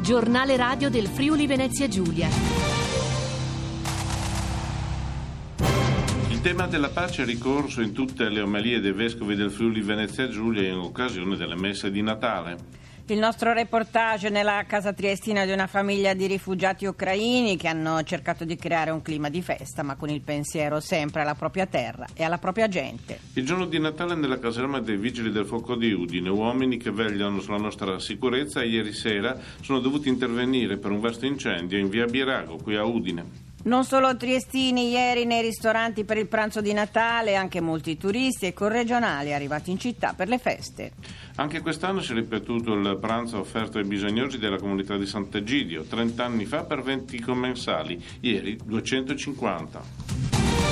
Giornale radio del Friuli Venezia Giulia. Il tema della pace è ricorso in tutte le omelie dei vescovi del Friuli Venezia Giulia in occasione delle messe di Natale. Il nostro reportage nella casa triestina di una famiglia di rifugiati ucraini che hanno cercato di creare un clima di festa, ma con il pensiero sempre alla propria terra e alla propria gente. Il giorno di Natale nella caserma dei Vigili del Fuoco di Udine, uomini che vegliano sulla nostra sicurezza ieri sera sono dovuti intervenire per un vasto incendio in via Birago, qui a Udine. Non solo triestini ieri nei ristoranti per il pranzo di Natale, anche molti turisti e corregionali arrivati in città per le feste. Anche quest'anno si è ripetuto il pranzo offerto ai bisognosi della comunità di Sant'Egidio, 30 anni fa per 20 commensali, ieri 250.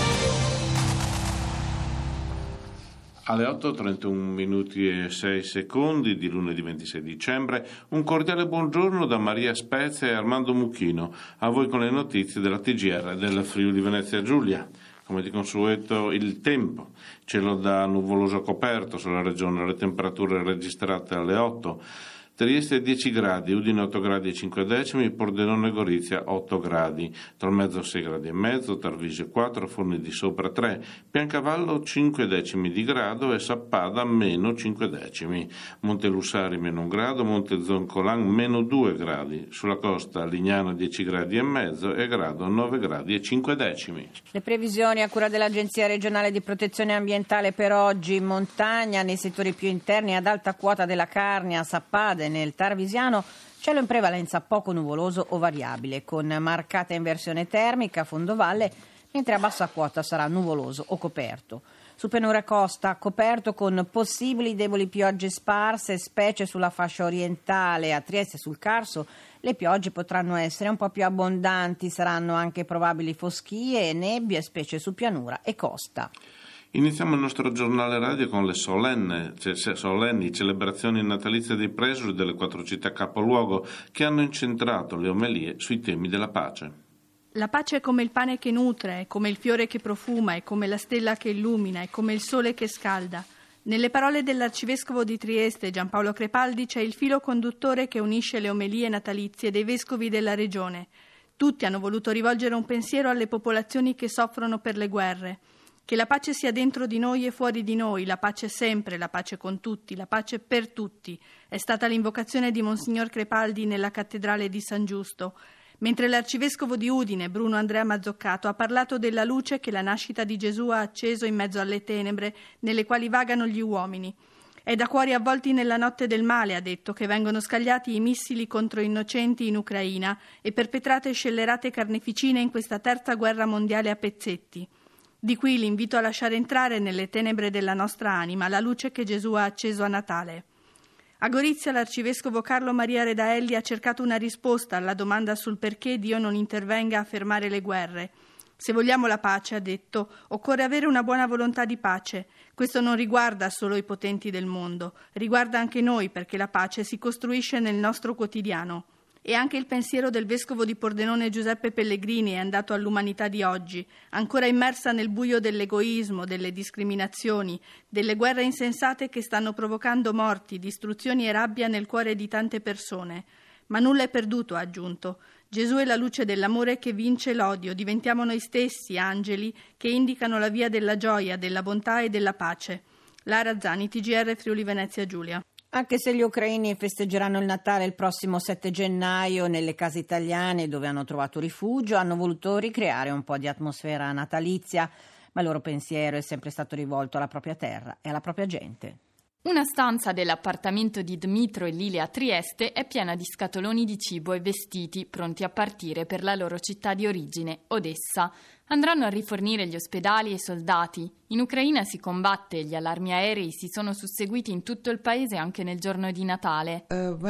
Alle 8:31 minuti e 6 secondi di lunedì 26 dicembre, un cordiale buongiorno da Maria Spezia e Armando Mucchino, a voi con le notizie della TGR del Friuli Venezia Giulia. Come di consueto il tempo, cielo da nuvoloso coperto sulla regione, le temperature registrate alle 8. Trieste 10 gradi, Udine 8 gradi e 5 decimi, Pordenone e Gorizia 8 gradi, Tolmezzo 6 gradi e mezzo, Tarvisio 4, Forni di Sopra 3, Piancavallo 5 decimi di grado e Sappada meno 5 decimi, Montelussari meno 1 grado, Montezoncolan meno 2 gradi, sulla costa Lignano 10 gradi e mezzo e Grado 9 gradi e 5 decimi. Le previsioni a cura dell'Agenzia regionale di protezione ambientale per oggi: in montagna, nei settori più interni ad alta quota della Carnia, Sappada, nel Tarvisiano, cielo in prevalenza poco nuvoloso o variabile, con marcata inversione termica a fondovalle, mentre a bassa quota sarà nuvoloso o coperto. Su pianura costa coperto con possibili deboli piogge sparse, specie sulla fascia orientale, a Trieste e sul Carso. Le piogge potranno essere un po' più abbondanti, saranno anche probabili foschie e nebbie, specie su pianura e costa. Iniziamo il nostro giornale radio con le solenni celebrazioni natalizie dei presidi delle 4 città capoluogo che hanno incentrato le omelie sui temi della pace. La pace è come il pane che nutre, è come il fiore che profuma, è come la stella che illumina, è come il sole che scalda. Nelle parole dell'arcivescovo di Trieste, Giampaolo Crepaldi, c'è il filo conduttore che unisce le omelie natalizie dei vescovi della regione. Tutti hanno voluto rivolgere un pensiero alle popolazioni che soffrono per le guerre. Che la pace sia dentro di noi e fuori di noi, la pace sempre, la pace con tutti, la pace per tutti. È stata l'invocazione di Monsignor Crepaldi nella cattedrale di San Giusto, mentre l'arcivescovo di Udine, Bruno Andrea Mazzoccato, ha parlato della luce che la nascita di Gesù ha acceso in mezzo alle tenebre nelle quali vagano gli uomini. È da cuori avvolti nella notte del male, ha detto, che vengono scagliati i missili contro innocenti in Ucraina e perpetrate scellerate carneficine in questa terza guerra mondiale a pezzetti. Di qui l'invito a lasciare entrare nelle tenebre della nostra anima la luce che Gesù ha acceso a Natale. A Gorizia l'arcivescovo Carlo Maria Redaelli ha cercato una risposta alla domanda sul perché Dio non intervenga a fermare le guerre. Se vogliamo la pace, ha detto, occorre avere una buona volontà di pace. Questo non riguarda solo i potenti del mondo, riguarda anche noi, perché la pace si costruisce nel nostro quotidiano. E anche il pensiero del vescovo di Pordenone Giuseppe Pellegrini è andato all'umanità di oggi, ancora immersa nel buio dell'egoismo, delle discriminazioni, delle guerre insensate che stanno provocando morti, distruzioni e rabbia nel cuore di tante persone. Ma nulla è perduto, ha aggiunto. Gesù è la luce dell'amore che vince l'odio, diventiamo noi stessi angeli che indicano la via della gioia, della bontà e della pace. Lara Zani, TGR Friuli Venezia Giulia. Anche se gli ucraini festeggeranno il Natale il prossimo 7 gennaio nelle case italiane dove hanno trovato rifugio, hanno voluto ricreare un po' di atmosfera natalizia, ma il loro pensiero è sempre stato rivolto alla propria terra e alla propria gente. Una stanza dell'appartamento di Dmitro e Lilia a Trieste è piena di scatoloni di cibo e vestiti pronti a partire per la loro città di origine, Odessa. Andranno a rifornire gli ospedali e i soldati. In Ucraina si combatte e gli allarmi aerei si sono susseguiti in tutto il paese anche nel giorno di Natale.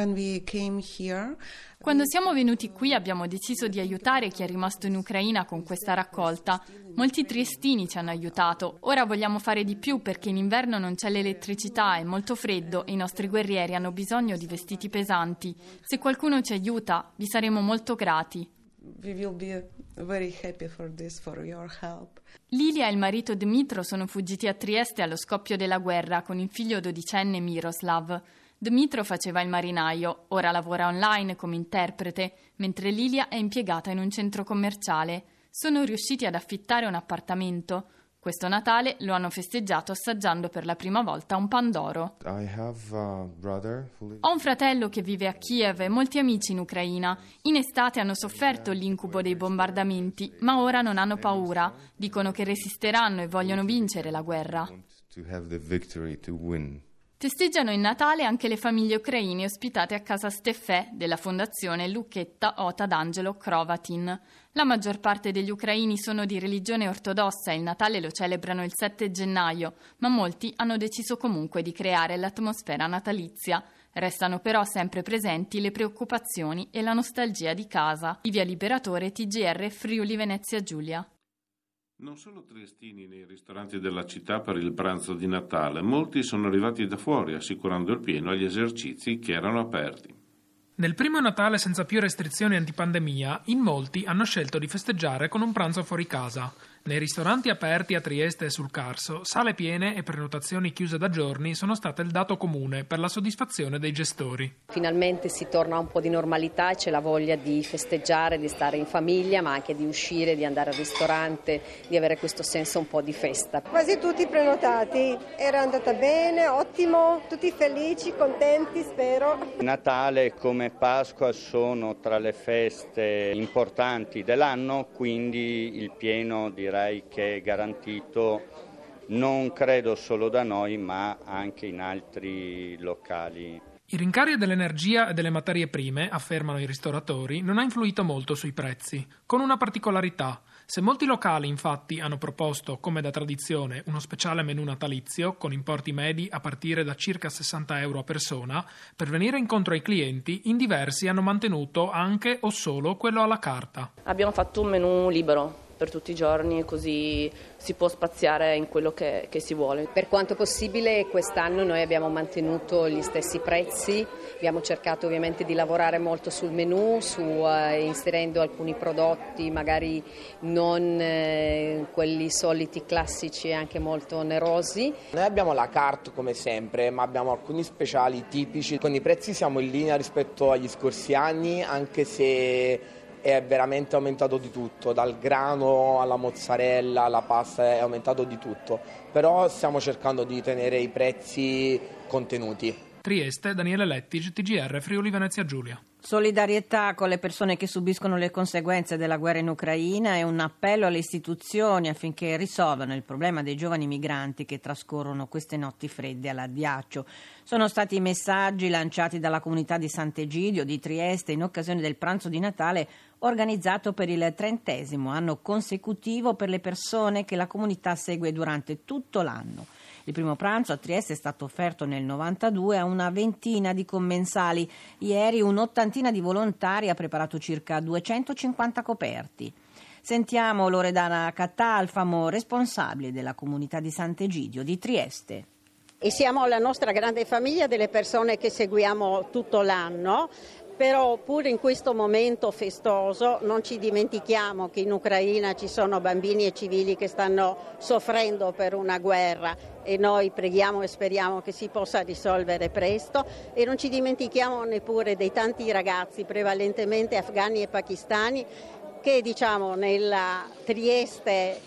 Quando siamo venuti qui abbiamo deciso di aiutare chi è rimasto in Ucraina con questa raccolta. Molti triestini ci hanno aiutato. Ora vogliamo fare di più perché in inverno non c'è l'elettricità, è molto freddo e i nostri guerrieri hanno bisogno di vestiti pesanti. Se qualcuno ci aiuta, vi saremo molto grati. We will be very happy for your help. Lilia e il marito Dmitro sono fuggiti a Trieste allo scoppio della guerra con il figlio dodicenne Miroslav. Dmytro faceva il marinaio, ora lavora online come interprete, mentre Lilia è impiegata in un centro commerciale. Sono riusciti ad affittare un appartamento. Questo Natale lo hanno festeggiato assaggiando per la prima volta un pandoro. Ho un fratello che vive a Kiev e molti amici in Ucraina. In estate hanno sofferto l'incubo dei bombardamenti, ma ora non hanno paura. Dicono che resisteranno e vogliono vincere la guerra. Festeggiano il Natale anche le famiglie ucraine ospitate a casa Steffè della fondazione Lucchetta Ota d'Angelo Crovatin. La maggior parte degli ucraini sono di religione ortodossa e il Natale lo celebrano il 7 gennaio, ma molti hanno deciso comunque di creare l'atmosfera natalizia. Restano però sempre presenti le preoccupazioni e la nostalgia di casa. Livia Liberatore, TGR Friuli Venezia Giulia. Non solo triestini nei ristoranti della città per il pranzo di Natale, molti sono arrivati da fuori assicurando il pieno agli esercizi che erano aperti. Nel primo Natale senza più restrizioni antipandemia, in molti hanno scelto di festeggiare con un pranzo fuori casa. Nei ristoranti aperti a Trieste e sul Carso, sale piene e prenotazioni chiuse da giorni sono state il dato comune per la soddisfazione dei gestori. Finalmente si torna a un po' di normalità e c'è la voglia di festeggiare, di stare in famiglia, ma anche di uscire, di andare al ristorante, di avere questo senso un po' di festa. Quasi tutti prenotati, era andata bene, ottimo, tutti felici, contenti, spero. Natale come Pasqua sono tra le feste importanti dell'anno, quindi il pieno direi che è garantito, non credo solo da noi ma anche in altri locali. Il rincaro dell'energia e delle materie prime, affermano i ristoratori, non ha influito molto sui prezzi, con una particolarità. Se molti locali infatti hanno proposto, come da tradizione, uno speciale menù natalizio con importi medi a partire da circa 60 euro a persona, per venire incontro ai clienti, in diversi hanno mantenuto anche o solo quello alla carta. Abbiamo fatto un menù libero per tutti i giorni, così si può spaziare in quello che si vuole. Per quanto possibile quest'anno noi abbiamo mantenuto gli stessi prezzi, abbiamo cercato ovviamente di lavorare molto sul menù, inserendo alcuni prodotti magari non quelli soliti classici, anche molto onerosi. Noi abbiamo la carte come sempre, ma abbiamo alcuni speciali tipici. Con i prezzi siamo in linea rispetto agli scorsi anni, anche se è veramente aumentato di tutto, dal grano alla mozzarella, alla pasta, è aumentato di tutto, però stiamo cercando di tenere i prezzi contenuti. Trieste, Daniele Lettig, TGR Friuli Venezia Giulia. Solidarietà con le persone che subiscono le conseguenze della guerra in Ucraina e un appello alle istituzioni affinché risolvano il problema dei giovani migranti che trascorrono queste notti fredde all'addiaccio. Sono stati i messaggi lanciati dalla comunità di Sant'Egidio di Trieste in occasione del pranzo di Natale organizzato per il 30° anno consecutivo per le persone che la comunità segue durante tutto l'anno. Il primo pranzo a Trieste è stato offerto nel 92 a una ventina di commensali. Ieri un'ottantina di volontari ha preparato circa 250 coperti. Sentiamo Loredana Catalfamo, responsabile della comunità di Sant'Egidio di Trieste. E siamo la nostra grande famiglia delle persone che seguiamo tutto l'anno. Però pure in questo momento festoso non ci dimentichiamo che in Ucraina ci sono bambini e civili che stanno soffrendo per una guerra e noi preghiamo e speriamo che si possa risolvere presto, e non ci dimentichiamo neppure dei tanti ragazzi, prevalentemente afghani e pakistani, che nella Trieste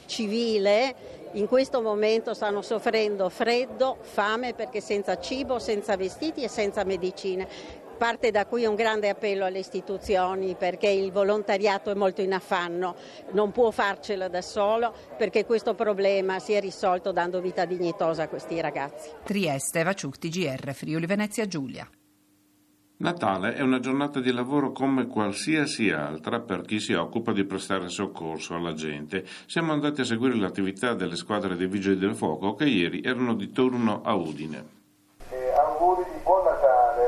civile in questo momento stanno soffrendo freddo, fame, perché senza cibo, senza vestiti e senza medicine. Parte da qui un grande appello alle istituzioni, perché il volontariato è molto in affanno, non può farcela da solo, perché questo problema si è risolto dando vita dignitosa a questi ragazzi. Trieste, Eva Ciuc, TGR Friuli Venezia Giulia. Natale è una giornata di lavoro come qualsiasi altra per chi si occupa di prestare soccorso alla gente. Siamo andati a seguire l'attività delle squadre dei Vigili del Fuoco che ieri erano di turno a Udine. Auguri di buon Natale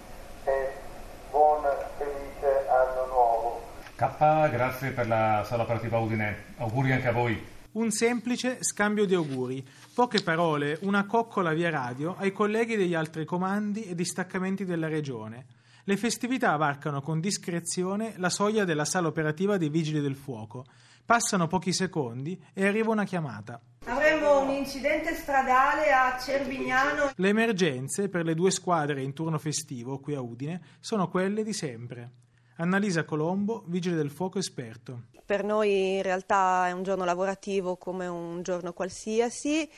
e buon felice anno nuovo. Grazie per la sala operativa Udine. Auguri anche a voi. Un semplice scambio di auguri, poche parole, una coccola via radio ai colleghi degli altri comandi e distaccamenti della regione. Le festività varcano con discrezione la soglia della sala operativa dei Vigili del Fuoco. Passano pochi secondi e arriva una chiamata. Avremo un incidente stradale a Cervignano. Le emergenze per le 2 squadre in turno festivo qui a Udine sono quelle di sempre. Annalisa Colombo, vigile del fuoco esperto. Per noi in realtà è un giorno lavorativo come un giorno qualsiasi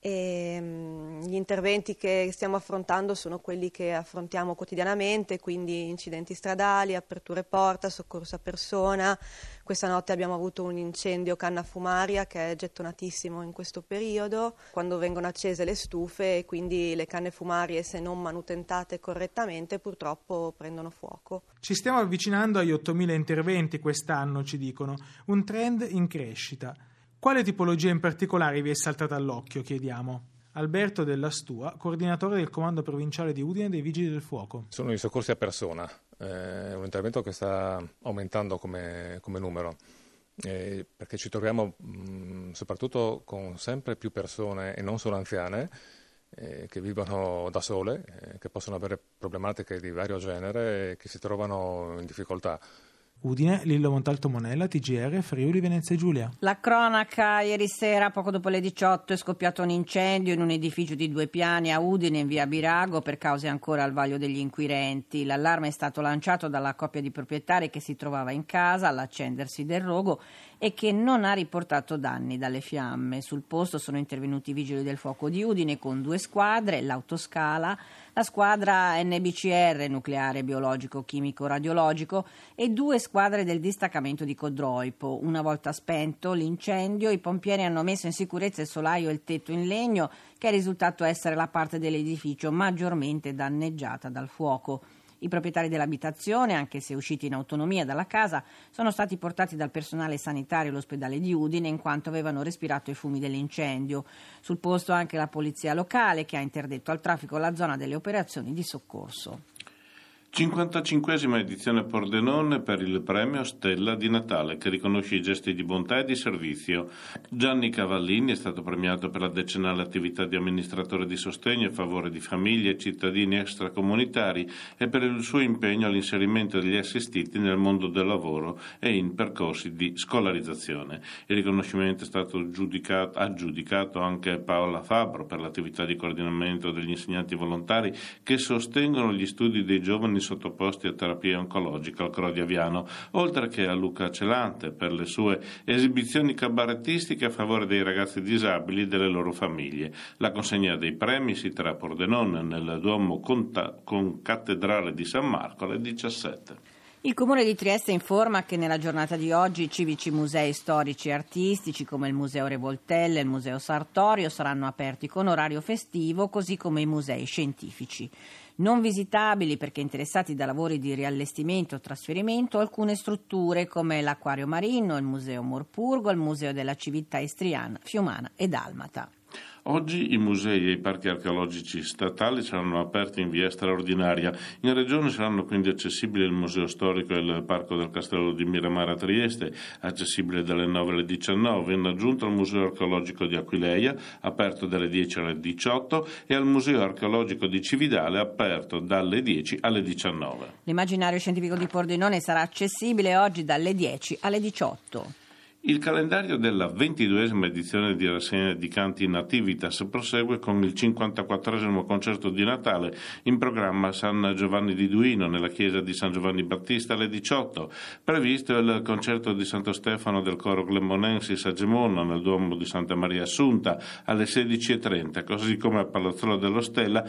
e gli interventi che stiamo affrontando sono quelli che affrontiamo quotidianamente, quindi incidenti stradali, aperture porta, soccorso a persona. Questa notte abbiamo avuto un incendio canna fumaria che è gettonatissimo in questo periodo, quando vengono accese le stufe e quindi le canne fumarie, se non manutentate correttamente, purtroppo prendono fuoco. Ci stiamo avvicinando agli 8.000 interventi quest'anno, ci dicono, un trend in crescita. Quale tipologia in particolare vi è saltata all'occhio, chiediamo? Alberto Della Stua, coordinatore del Comando Provinciale di Udine dei Vigili del Fuoco. Sono i soccorsi a persona, è un intervento che sta aumentando come numero, perché ci troviamo soprattutto con sempre più persone, e non solo anziane, che vivono da sole, che possono avere problematiche di vario genere e che si trovano in difficoltà. Udine, Lillo Montalto Monella, TGR, Friuli Venezia Giulia. La cronaca: ieri sera, poco dopo le 18, è scoppiato un incendio in un edificio di 2 piani a Udine, in via Birago, per cause ancora al vaglio degli inquirenti. L'allarme è stato lanciato dalla coppia di proprietari che si trovava in casa all'accendersi del rogo e che non ha riportato danni dalle fiamme. Sul posto sono intervenuti i vigili del fuoco di Udine con 2 squadre, l'autoscala, la squadra NBCR, nucleare, biologico, chimico, radiologico, e 2 squadre del distaccamento di Codroipo. Una volta spento l'incendio, i pompieri hanno messo in sicurezza il solaio e il tetto in legno, che è risultato essere la parte dell'edificio maggiormente danneggiata dal fuoco. I proprietari dell'abitazione, anche se usciti in autonomia dalla casa, sono stati portati dal personale sanitario all'ospedale di Udine in quanto avevano respirato i fumi dell'incendio. Sul posto anche la polizia locale, che ha interdetto al traffico la zona delle operazioni di soccorso. 55esima edizione Pordenone per il premio Stella di Natale, che riconosce i gesti di bontà e di servizio. Gianni Cavallini è stato premiato per la decennale attività di amministratore di sostegno a favore di famiglie e cittadini extracomunitari e per il suo impegno all'inserimento degli assistiti nel mondo del lavoro e in percorsi di scolarizzazione. Il riconoscimento è stato aggiudicato anche a Paola Fabbro per l'attività di coordinamento degli insegnanti volontari che sostengono gli studi dei giovani sottoposti a terapia oncologica al Crodi Aviano, oltre che a Luca Celante per le sue esibizioni cabarettistiche a favore dei ragazzi disabili e delle loro famiglie. La consegna dei premi si terrà a Pordenone nel Duomo Concattedrale di San Marco alle 17. Il Comune di Trieste informa che nella giornata di oggi i civici musei storici e artistici come il Museo Revoltelle e il Museo Sartorio saranno aperti con orario festivo, così come i musei scientifici. Non visitabili perché interessati da lavori di riallestimento o trasferimento alcune strutture come l'Acquario Marino, il Museo Morpurgo, il Museo della Civiltà Istriana, Fiumana e Dalmata. Oggi i musei e i parchi archeologici statali saranno aperti in via straordinaria. In regione saranno quindi accessibili il Museo Storico e il Parco del Castello di Miramare a Trieste, accessibile dalle 9 alle 19, in aggiunta al Museo Archeologico di Aquileia, aperto dalle 10 alle 18, e al Museo Archeologico di Cividale, aperto dalle 10 alle 19. L'immaginario scientifico di Pordenone sarà accessibile oggi dalle 10 alle 18. Il calendario della 22esima edizione di Rassegna di Canti Nativitas prosegue con il 54esimo concerto di Natale in programma a San Giovanni di Duino nella chiesa di San Giovanni Battista alle 18. Previsto il concerto di Santo Stefano del coro Glemmonensis a Gemona nel Duomo di Santa Maria Assunta alle 16:30, così come a Palazzolo dello Stella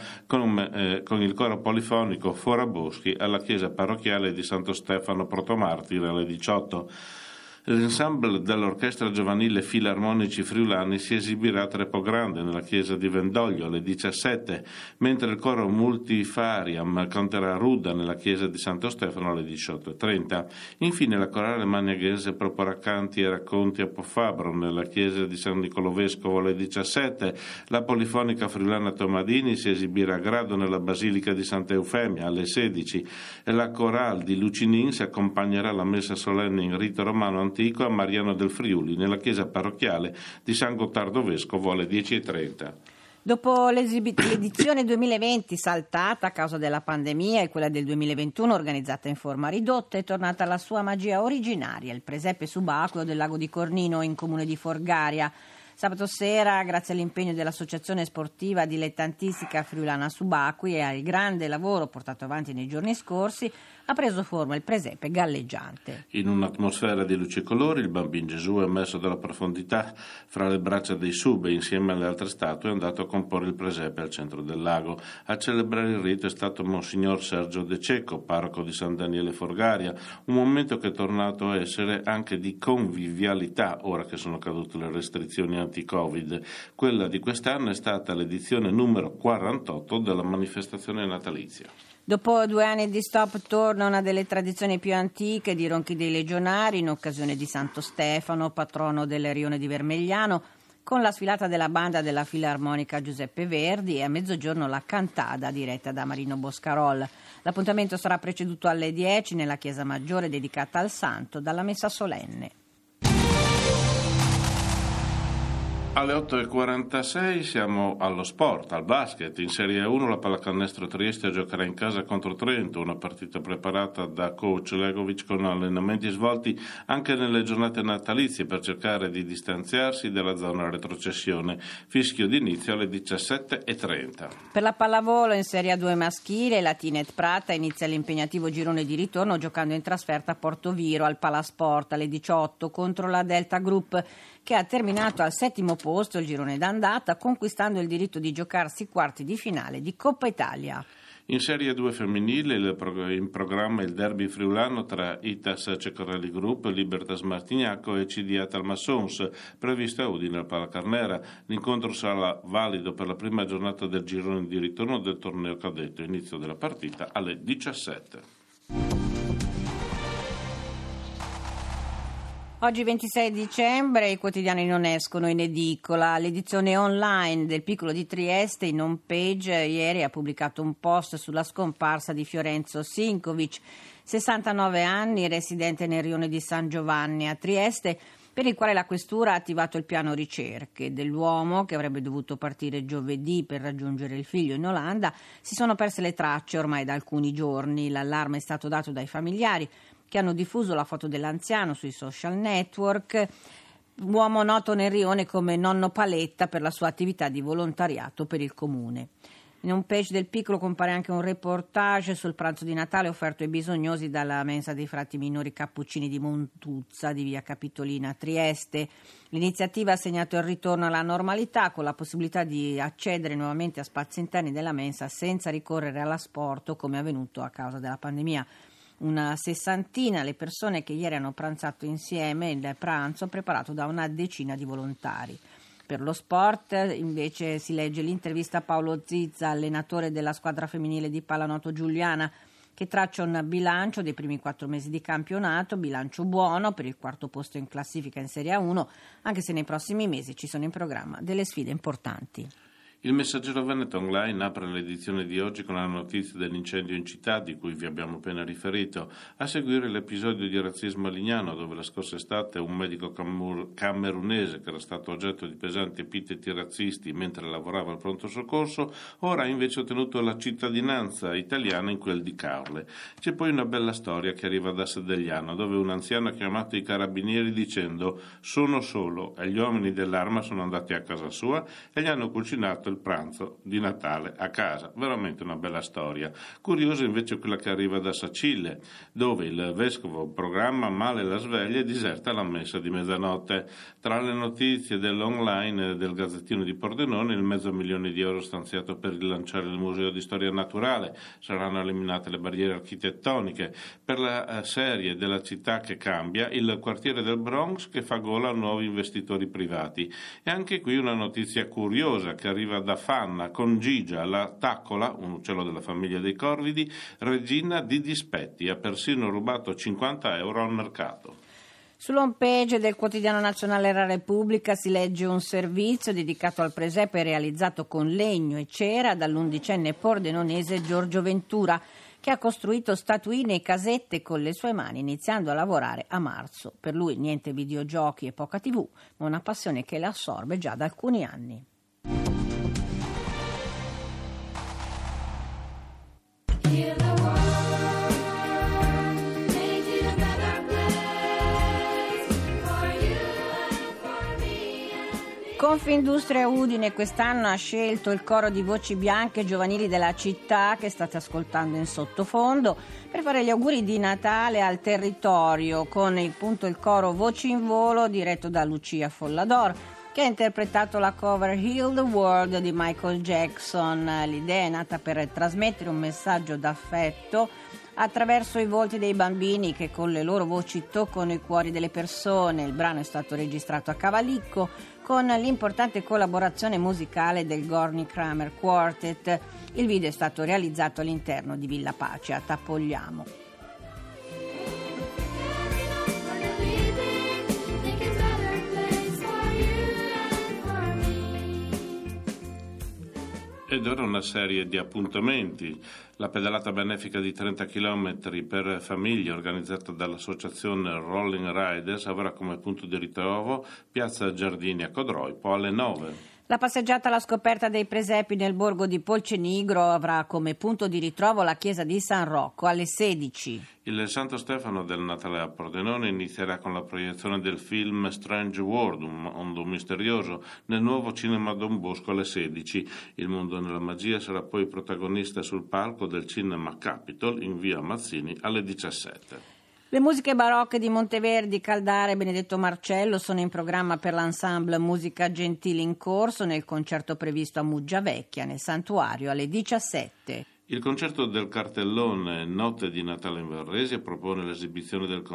con il coro polifonico Foraboschi alla chiesa parrocchiale di Santo Stefano Protomartire alle 18. L'ensemble dell'Orchestra Giovanile Filarmonici Friulani si esibirà a Trepogrande nella chiesa di Vendoglio alle 17, mentre il coro Multifariam canterà Ruda nella chiesa di Santo Stefano alle 18:30. Infine la corale magnaghese proporrà canti e racconti a Pofabro nella chiesa di San Niccolò Vescovo alle 17. La Polifonica Friulana Tomadini si esibirà a Grado nella Basilica di Santa Eufemia alle 16 e la corale di Lucinin si accompagnerà alla messa solenne in rito romano antico a Mariano del Friuli nella chiesa parrocchiale di San Gottardo Vescovo alle 10:30. Dopo l'edizione 2020 saltata a causa della pandemia e quella del 2021 organizzata in forma ridotta, è tornata alla sua magia originaria, il presepe subacqueo del lago di Cornino in comune di Forgaria. Sabato sera, grazie all'impegno dell'Associazione Sportiva Dilettantistica Friulana Subacquei e al grande lavoro portato avanti nei giorni scorsi, ha preso forma il presepe galleggiante. In un'atmosfera di luci e colori, il Bambino Gesù, emerso dalla profondità fra le braccia dei sub e insieme alle altre statue, è andato a comporre il presepe al centro del lago. A celebrare il rito è stato Monsignor Sergio De Cecco, parroco di San Daniele Forgaria, un momento che è tornato a essere anche di convivialità, ora che sono cadute le restrizioni anti-Covid. Quella di quest'anno è stata l'edizione numero 48 della manifestazione natalizia. Dopo 2 anni di stop torna una delle tradizioni più antiche di Ronchi dei Legionari in occasione di Santo Stefano, patrono del Rione di Vermigliano, con la sfilata della banda della Filarmonica Giuseppe Verdi e a mezzogiorno la cantada diretta da Marino Boscarol. L'appuntamento sarà preceduto alle 10 nella chiesa maggiore dedicata al santo dalla messa solenne. Alle 8.46 siamo allo sport, al basket. In Serie 1 la Pallacanestro Trieste giocherà in casa contro Trento, una partita preparata da coach Legovic con allenamenti svolti anche nelle giornate natalizie per cercare di distanziarsi dalla zona retrocessione. Fischio d'inizio alle 17.30. Per la pallavolo in Serie 2 maschile, la Tinet Prata inizia l'impegnativo girone di ritorno giocando in trasferta a Portoviro al Palasport alle 18 contro la Delta Group, che ha terminato al 7° posto il girone d'andata, conquistando il diritto di giocarsi i quarti di finale di Coppa Italia. In Serie 2 femminile in programma il derby friulano tra Itas Cecorelli Group, Libertas Martignacco e CDA Talmassons, previsto a Udine al Palacarnera. L'incontro sarà valido per la prima giornata del girone di ritorno del torneo cadetto, inizio della partita alle 17. Oggi 26 dicembre i quotidiani non escono in edicola. L'edizione online del Piccolo di Trieste in home page ieri ha pubblicato un post sulla scomparsa di Fiorenzo Sinkovic, 69 anni, residente nel rione di San Giovanni a Trieste, per il quale la questura ha attivato il piano ricerche. Dell'uomo, che avrebbe dovuto partire giovedì per raggiungere il figlio in Olanda, si sono perse le tracce ormai da alcuni giorni. L'allarme è stato dato dai familiari, che hanno diffuso la foto dell'anziano sui social network, uomo noto nel rione come Nonno Paletta per la sua attività di volontariato per il comune. In un page del Piccolo compare anche un reportage sul pranzo di Natale offerto ai bisognosi dalla mensa dei frati minori Cappuccini di Montuzza di via Capitolina a Trieste. L'iniziativa ha segnato il ritorno alla normalità, con la possibilità di accedere nuovamente a spazi interni della mensa senza ricorrere all'asporto come è avvenuto a causa della pandemia. Una 60 le persone che ieri hanno pranzato insieme, il pranzo preparato da una decina di volontari. Per lo sport invece si legge l'intervista a Paolo Zizza, allenatore della squadra femminile di pallanuoto Giuliana, che traccia un bilancio dei primi 4 mesi di campionato, bilancio buono per il 4° posto in classifica in Serie 1, anche se nei prossimi mesi ci sono in programma delle sfide importanti. Il Messaggero Veneto Online apre l'edizione di oggi con la notizia dell'incendio in città di cui vi abbiamo appena riferito, a seguire l'episodio di razzismo a Lignano, dove la scorsa estate un medico camerunese che era stato oggetto di pesanti epiteti razzisti mentre lavorava al pronto soccorso ora ha invece ottenuto la cittadinanza italiana in quel di Caorle. C'è poi una bella storia che arriva da Sedegliano, dove un anziano ha chiamato i carabinieri dicendo «sono solo» e gli uomini dell'arma sono andati a casa sua e gli hanno cucinato il pranzo di Natale a casa. Veramente una bella storia. Curiosa invece quella che arriva da Sacile, dove il vescovo programma male la sveglia e diserta la messa di mezzanotte. Tra le notizie dell'online del Gazzettino di Pordenone, il €500.000 stanziato per rilanciare il Museo di Storia Naturale, saranno eliminate le barriere architettoniche. Per la serie della città che cambia, il quartiere del Bronx che fa gola a nuovi investitori privati. E anche qui una notizia curiosa che arriva da Fanna, con Gigia, la taccola, un uccello della famiglia dei corvidi, regina di dispetti, ha persino rubato €50 al mercato. Sull'home page del quotidiano nazionale La Repubblica si legge un servizio dedicato al presepe realizzato con legno e cera dall'11enne pordenonese Giorgio Ventura, che ha costruito statuine e casette con le sue mani, iniziando a lavorare a marzo. Per lui niente videogiochi e poca TV, ma una passione che le assorbe già da alcuni anni. Confindustria Udine quest'anno ha scelto il coro di voci bianche giovanili della città che state ascoltando in sottofondo per fare gli auguri di Natale al territorio con il coro Voci in Volo diretto da Lucia Follador, che ha interpretato la cover Heal the World di Michael Jackson. L'idea è nata per trasmettere un messaggio d'affetto attraverso i volti dei bambini che con le loro voci toccano i cuori delle persone. Il brano è stato registrato a Cavallicco con l'importante collaborazione musicale del Gorny Kramer Quartet. Il video è stato realizzato all'interno di Villa Pace a Tappogliamo. Ed ora una serie di appuntamenti. La pedalata benefica di 30 km per famiglie organizzata dall'associazione Rolling Riders avrà come punto di ritrovo Piazza Giardini a Codroipo alle 9. La passeggiata alla scoperta dei presepi nel borgo di Polcenigro avrà come punto di ritrovo la chiesa di San Rocco alle 16. Il Santo Stefano del Natale a Pordenone inizierà con la proiezione del film Strange World, un mondo misterioso, nel nuovo cinema Don Bosco alle 16. Il mondo nella magia sarà poi protagonista sul palco del Cinema Capitol in via Mazzini alle 17. Le musiche barocche di Monteverdi, Caldara e Benedetto Marcello sono in programma per l'ensemble Musica Gentile in corso nel concerto previsto a Muggiavecchia, nel Santuario, alle 17. Il concerto del cartellone Notte di Natale in Varese propone l'esibizione del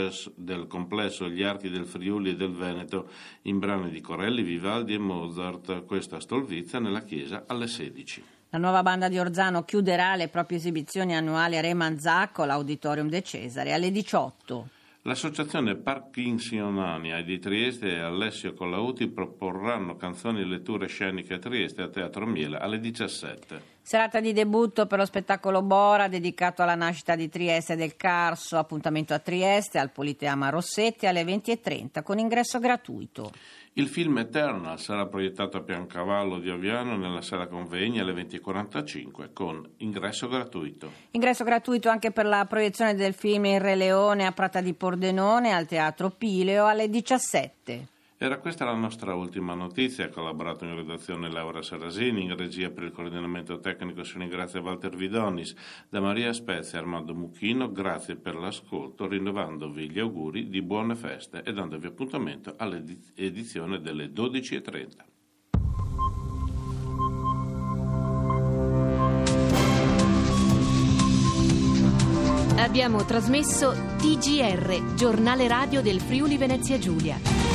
complesso Gli Archi del Friuli e del Veneto in brani di Corelli, Vivaldi e Mozart, questa a Stolvizza nella chiesa alle 16. La nuova banda di Orzano chiuderà le proprie esibizioni annuali a Remanzacco, all'Auditorium De Cesare, alle 18. L'associazione Parkinsoniana di Trieste e Alessio Collauti proporranno canzoni e letture sceniche a Trieste a Teatro Miele alle 17. Serata di debutto per lo spettacolo Bora dedicato alla nascita di Trieste e del Carso, appuntamento a Trieste al Politeama Rossetti alle 20:30 con ingresso gratuito. Il film Eternal sarà proiettato a Piancavallo di Aviano nella sala convegni alle 20:45 con ingresso gratuito. Ingresso gratuito anche per la proiezione del film Il Re Leone a Prata di Pordenone al Teatro Pileo alle 17. Era questa la nostra ultima notizia. Ha collaborato in redazione Laura Serasini, in regia per il coordinamento tecnico si ringrazia Walter Vidonis, da Maria Spezia e Armando Mucchino. Grazie per l'ascolto, rinnovandovvi gli auguri di buone feste e dandovi appuntamento all'edizione delle 12:30. Abbiamo trasmesso TGR, giornale radio del Friuli Venezia Giulia.